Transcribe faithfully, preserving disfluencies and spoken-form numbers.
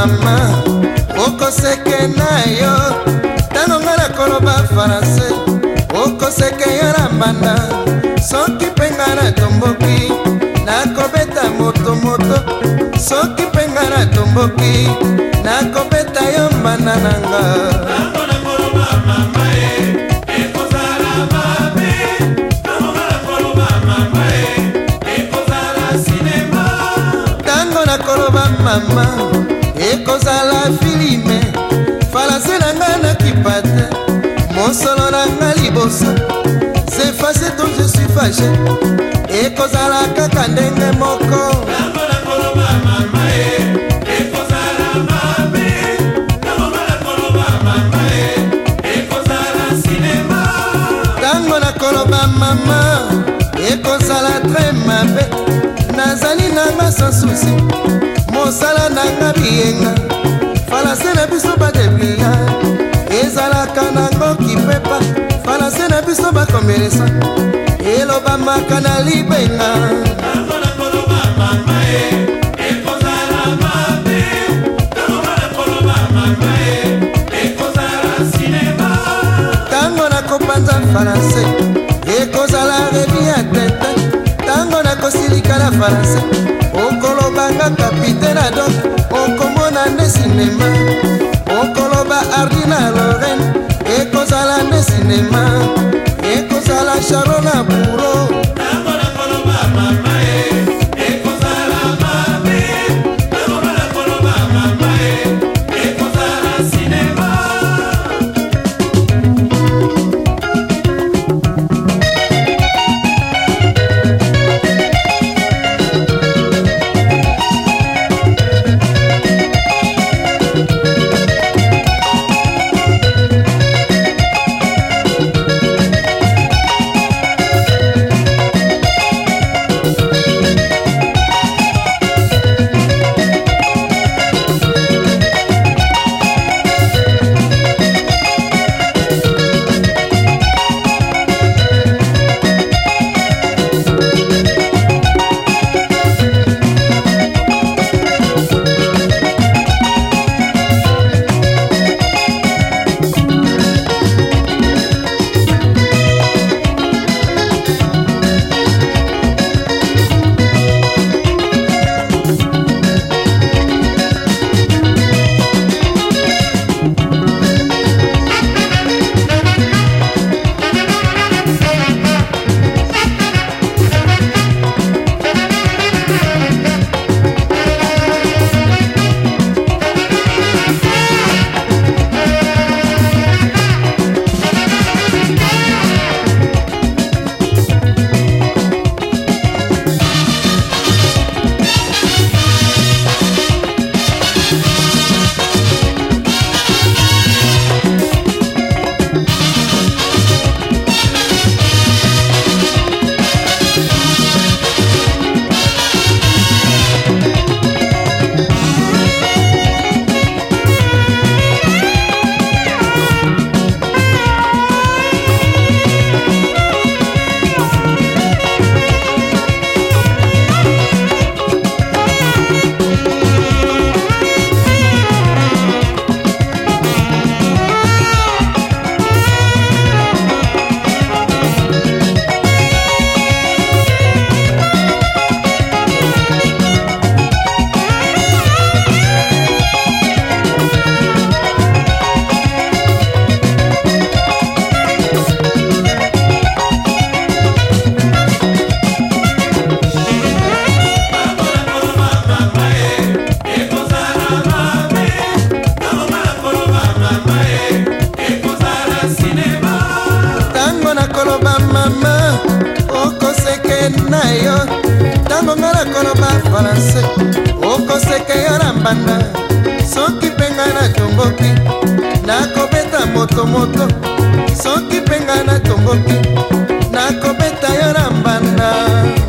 mama okoseke na yo tango nga nakoloba faranse okoseke yo na mbanda soki mpe nga natomboki nakobeta motomoto soki mpe nga natomboki nakobeta yo mbanda nanga mama ekozala filime falase na nga nakipa te mosolo na nga liboso c'est facile donc je suis fâché ekozala kaka ndenge moko tango nakoloba mama ekozala très mabe nazali nanga sans souci mosala nanga biyenga falase na biso badeblia ezalaka nango kipepa falase na biso bakomelesa elobamaka na libenga tango nakopanza falase ekozala revi ya tete tango nakosilika na falase okolobanga kapitene adok okomona nde sinema okoloba ardi na lorraine ekozala nde sinema ekozala charo na buro okoseke yo na mbanda soki mpe ngai natomboki nakobeta motomoto soki mpe ngai natomboki nakobeta yo na mbanda